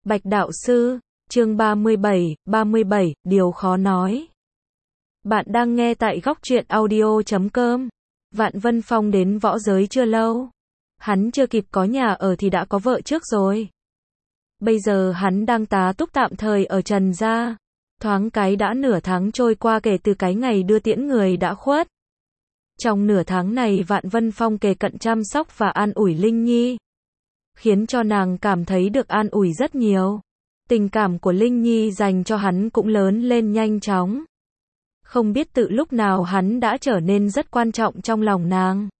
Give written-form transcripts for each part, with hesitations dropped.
Bạch đạo sư, chương 37, điều khó nói. Bạn đang nghe tại góc truyện audio.com. Vạn Vân Phong đến võ giới chưa lâu. Hắn chưa kịp có nhà ở thì đã có vợ trước rồi. Bây giờ hắn đang tá túc tạm thời ở Trần gia. Thoáng cái đã nửa tháng trôi qua kể từ cái ngày đưa tiễn người đã khuất. Trong nửa tháng này Vạn Vân Phong kề cận chăm sóc và an ủi Linh Nhi, khiến cho nàng cảm thấy được an ủi rất nhiều. Tình cảm của Linh Nhi dành cho hắn cũng lớn lên nhanh chóng. Không biết từ lúc nào hắn đã trở nên rất quan trọng trong lòng nàng.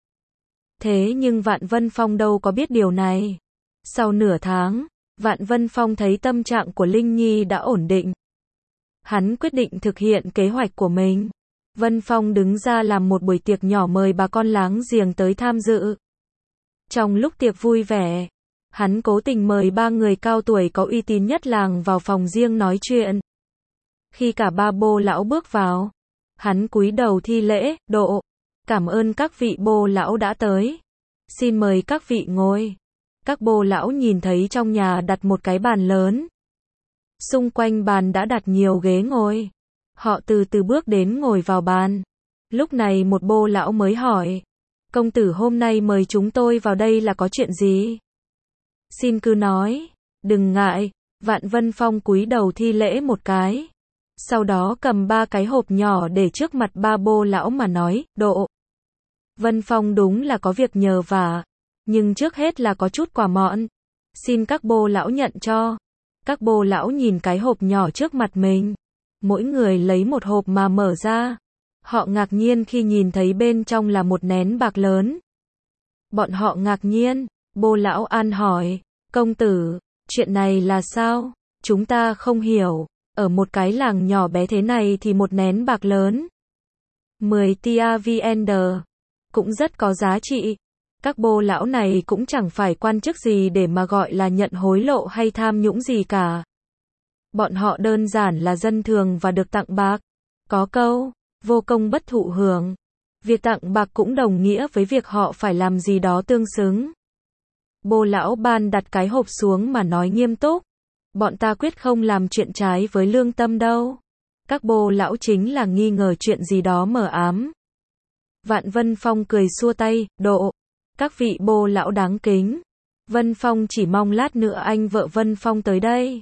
Thế nhưng Vạn Vân Phong đâu có biết điều này. Sau nửa tháng, Vạn Vân Phong thấy tâm trạng của Linh Nhi đã ổn định. Hắn quyết định thực hiện kế hoạch của mình. Vân Phong đứng ra làm một buổi tiệc nhỏ mời bà con láng giềng tới tham dự. Trong lúc tiệc vui vẻ, hắn cố tình mời 3 người cao tuổi có uy tín nhất làng vào phòng riêng nói chuyện. Khi cả 3 bô lão bước vào, hắn cúi đầu thi lễ, độ, cảm ơn các vị bô lão đã tới. Xin mời các vị ngồi. Các bô lão nhìn thấy trong nhà đặt một cái bàn lớn. Xung quanh bàn đã đặt nhiều ghế ngồi. Họ từ từ bước đến ngồi vào bàn. Lúc này một bô lão mới hỏi, công tử hôm nay mời chúng tôi vào đây là có chuyện gì? Xin cứ nói, đừng ngại. Vạn Vân Phong cúi đầu thi lễ một cái. Sau đó cầm 3 cái hộp nhỏ để trước mặt 3 bô lão mà nói, độ. Vân Phong đúng là có việc nhờ vả, nhưng trước hết là có chút quà mọn. Xin các bô lão nhận cho. Các bô lão nhìn cái hộp nhỏ trước mặt mình. Mỗi người lấy một hộp mà mở ra. Họ ngạc nhiên khi nhìn thấy bên trong là một nén bạc lớn. Bọn họ ngạc nhiên. Bô lão An hỏi, công tử, chuyện này là sao? Chúng ta không hiểu, ở một cái làng nhỏ bé thế này thì một nén bạc lớn 10 tia VND cũng rất có giá trị. Các bô lão này cũng chẳng phải quan chức gì để mà gọi là nhận hối lộ hay tham nhũng gì cả. Bọn họ đơn giản là dân thường và được tặng bạc. Có câu, vô công bất thụ hưởng. Việc tặng bạc cũng đồng nghĩa với việc họ phải làm gì đó tương xứng. Bô lão Ban đặt cái hộp xuống mà nói nghiêm túc. Bọn ta quyết không làm chuyện trái với lương tâm đâu. Các bô lão chính là nghi ngờ chuyện gì đó mờ ám. Vạn Vân Phong cười xua tay, độ. Các vị bô lão đáng kính. Vân Phong chỉ mong lát nữa anh vợ Vân Phong tới đây.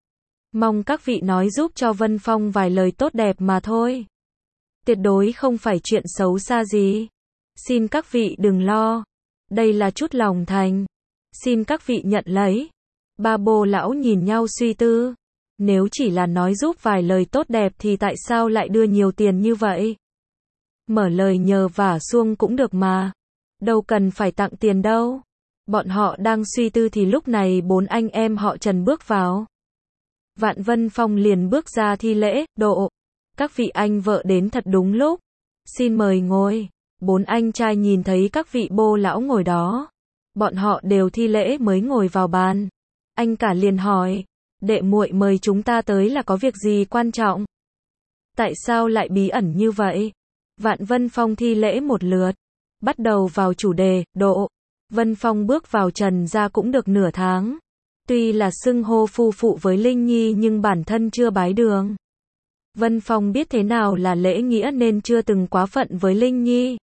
Mong các vị nói giúp cho Vân Phong vài lời tốt đẹp mà thôi. Tuyệt đối không phải chuyện xấu xa gì. Xin các vị đừng lo. Đây là chút lòng thành. Xin các vị nhận lấy. 3 bô lão nhìn nhau suy tư. Nếu chỉ là nói giúp vài lời tốt đẹp thì tại sao lại đưa nhiều tiền như vậy? Mở lời nhờ vả xuông cũng được mà. Đâu cần phải tặng tiền đâu. Bọn họ đang suy tư thì lúc này 4 anh em họ Trần bước vào. Vạn Vân Phong liền bước ra thi lễ, độ. Các vị anh vợ đến thật đúng lúc. Xin mời ngồi. 4 anh trai nhìn thấy các vị bô lão ngồi đó. Bọn họ đều thi lễ mới ngồi vào bàn. Anh cả liền hỏi, đệ muội mời chúng ta tới là có việc gì quan trọng? Tại sao lại bí ẩn như vậy? Vạn Vân Phong thi lễ một lượt. Bắt đầu vào chủ đề, độ. Vân Phong bước vào Trần gia cũng được nửa tháng. Tuy là xưng hô phu phụ với Linh Nhi nhưng bản thân chưa bái đường. Vân Phong biết thế nào là lễ nghĩa nên chưa từng quá phận với Linh Nhi.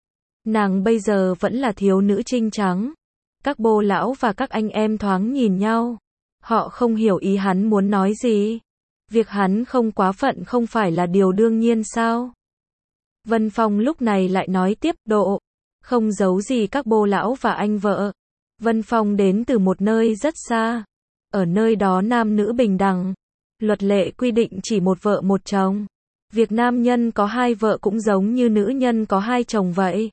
Nàng bây giờ vẫn là thiếu nữ trinh trắng. Các bô lão và các anh em thoáng nhìn nhau. Họ không hiểu ý hắn muốn nói gì. Việc hắn không quá phận không phải là điều đương nhiên sao? Vân Phong lúc này lại nói tiếp, độ. Không giấu gì các bô lão và anh vợ. Vân Phong đến từ một nơi rất xa. Ở nơi đó nam nữ bình đẳng. Luật lệ quy định chỉ một vợ một chồng. Việc nam nhân có 2 vợ cũng giống như nữ nhân có 2 chồng vậy.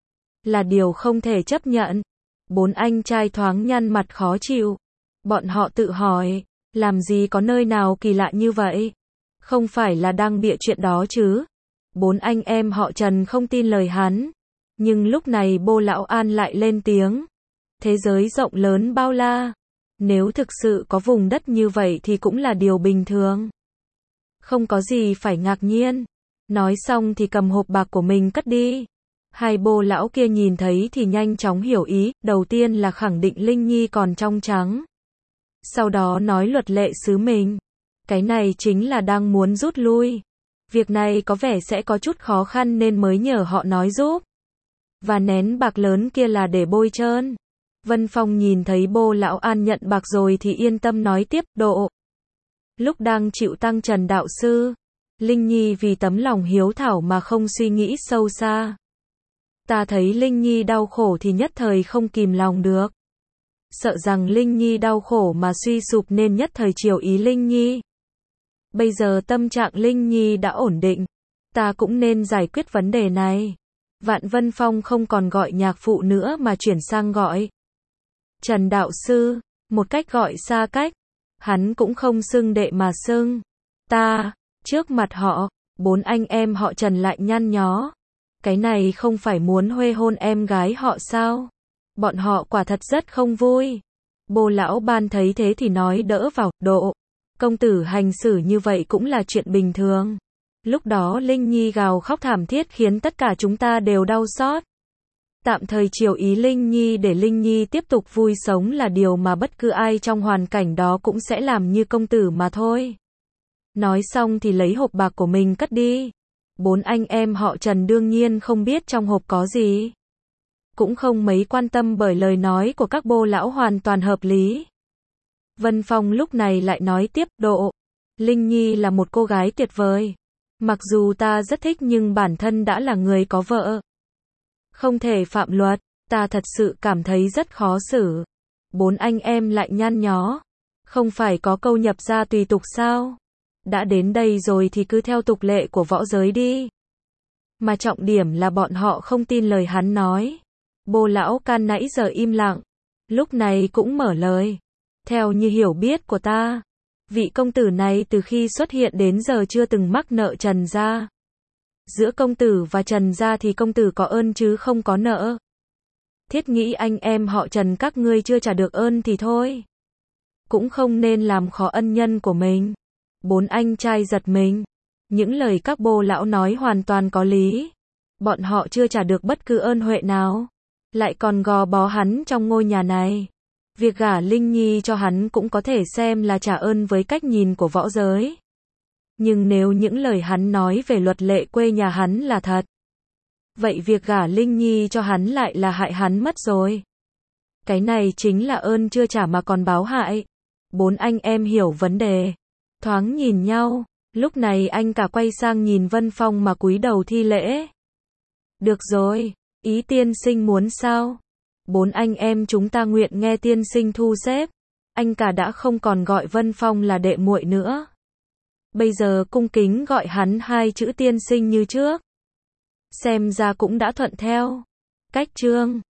Là điều không thể chấp nhận. 4 anh trai thoáng nhăn mặt khó chịu. Bọn họ tự hỏi, làm gì có nơi nào kỳ lạ như vậy? Không phải là đang bịa chuyện đó chứ? 4 anh em họ Trần không tin lời hắn. Nhưng lúc này bô lão An lại lên tiếng. Thế giới rộng lớn bao la. Nếu thực sự có vùng đất như vậy thì cũng là điều bình thường. Không có gì phải ngạc nhiên. Nói xong thì cầm hộp bạc của mình cất đi. 2 bô lão kia nhìn thấy thì nhanh chóng hiểu ý. Đầu tiên là khẳng định Linh Nhi còn trong trắng. Sau đó nói luật lệ xứ mình. Cái này chính là đang muốn rút lui. Việc này có vẻ sẽ có chút khó khăn nên mới nhờ họ nói giúp. Và nén bạc lớn kia là để bôi trơn. Vân Phong nhìn thấy Bô Lão An nhận bạc rồi thì yên tâm nói tiếp, độ. Lúc đang chịu tăng trần đạo sư, Linh Nhi vì tấm lòng hiếu thảo mà không suy nghĩ sâu xa. Ta thấy Linh Nhi đau khổ thì nhất thời không kìm lòng được. Sợ rằng Linh Nhi đau khổ mà suy sụp nên nhất thời chiều ý Linh Nhi. Bây giờ tâm trạng Linh Nhi đã ổn định, ta cũng nên giải quyết vấn đề này. Vạn Vân Phong không còn gọi nhạc phụ nữa mà chuyển sang gọi Trần đạo sư, một cách gọi xa cách. Hắn cũng không xưng đệ mà xưng ta. Trước mặt họ, 4 anh em họ Trần lại nhăn nhó. Cái này không phải muốn huê hôn em gái họ sao? Bọn họ quả thật rất không vui. Bô Lão Ban thấy thế thì nói đỡ vào, độ. Công tử hành xử như vậy cũng là chuyện bình thường. Lúc đó Linh Nhi gào khóc thảm thiết khiến tất cả chúng ta đều đau xót. Tạm thời chiều ý Linh Nhi để Linh Nhi tiếp tục vui sống là điều mà bất cứ ai trong hoàn cảnh đó cũng sẽ làm như công tử mà thôi. Nói xong thì lấy hộp bạc của mình cất đi. 4 anh em họ Trần đương nhiên không biết trong hộp có gì. Cũng không mấy quan tâm bởi lời nói của các bô lão hoàn toàn hợp lý. Vân Phong lúc này lại nói tiếp, độ. Linh Nhi là một cô gái tuyệt vời. Mặc dù ta rất thích nhưng bản thân đã là người có vợ. Không thể phạm luật, ta thật sự cảm thấy rất khó xử. 4 anh em lại nhăn nhó. Không phải có câu nhập gia tùy tục sao? Đã đến đây rồi thì cứ theo tục lệ của võ giới đi. Mà trọng điểm là bọn họ không tin lời hắn nói. Bô Lão Can nãy giờ im lặng. Lúc này cũng mở lời. Theo như hiểu biết của ta, vị công tử này từ khi xuất hiện đến giờ chưa từng mắc nợ Trần gia. Giữa công tử và Trần gia thì công tử có ơn chứ không có nợ. Thiết nghĩ anh em họ Trần các ngươi chưa trả được ơn thì thôi. Cũng không nên làm khó ân nhân của mình. 4 anh trai giật mình. Những lời các bô lão nói hoàn toàn có lý. Bọn họ chưa trả được bất cứ ơn huệ nào. Lại còn gò bó hắn trong ngôi nhà này. Việc gả Linh Nhi cho hắn cũng có thể xem là trả ơn với cách nhìn của võ giới. Nhưng nếu những lời hắn nói về luật lệ quê nhà hắn là thật, vậy việc gả Linh Nhi cho hắn lại là hại hắn mất rồi. Cái này chính là ơn chưa trả mà còn báo hại. 4 anh em hiểu vấn đề. Thoáng nhìn nhau, lúc này anh cả quay sang nhìn Vân Phong mà cúi đầu thi lễ. Được rồi, ý tiên sinh muốn sao? 4 anh em chúng ta nguyện nghe tiên sinh thu xếp. Anh cả đã không còn gọi Vân Phong là đệ muội nữa. Bây giờ cung kính gọi hắn 2 chữ tiên sinh như trước. Xem ra cũng đã thuận theo. Cách chương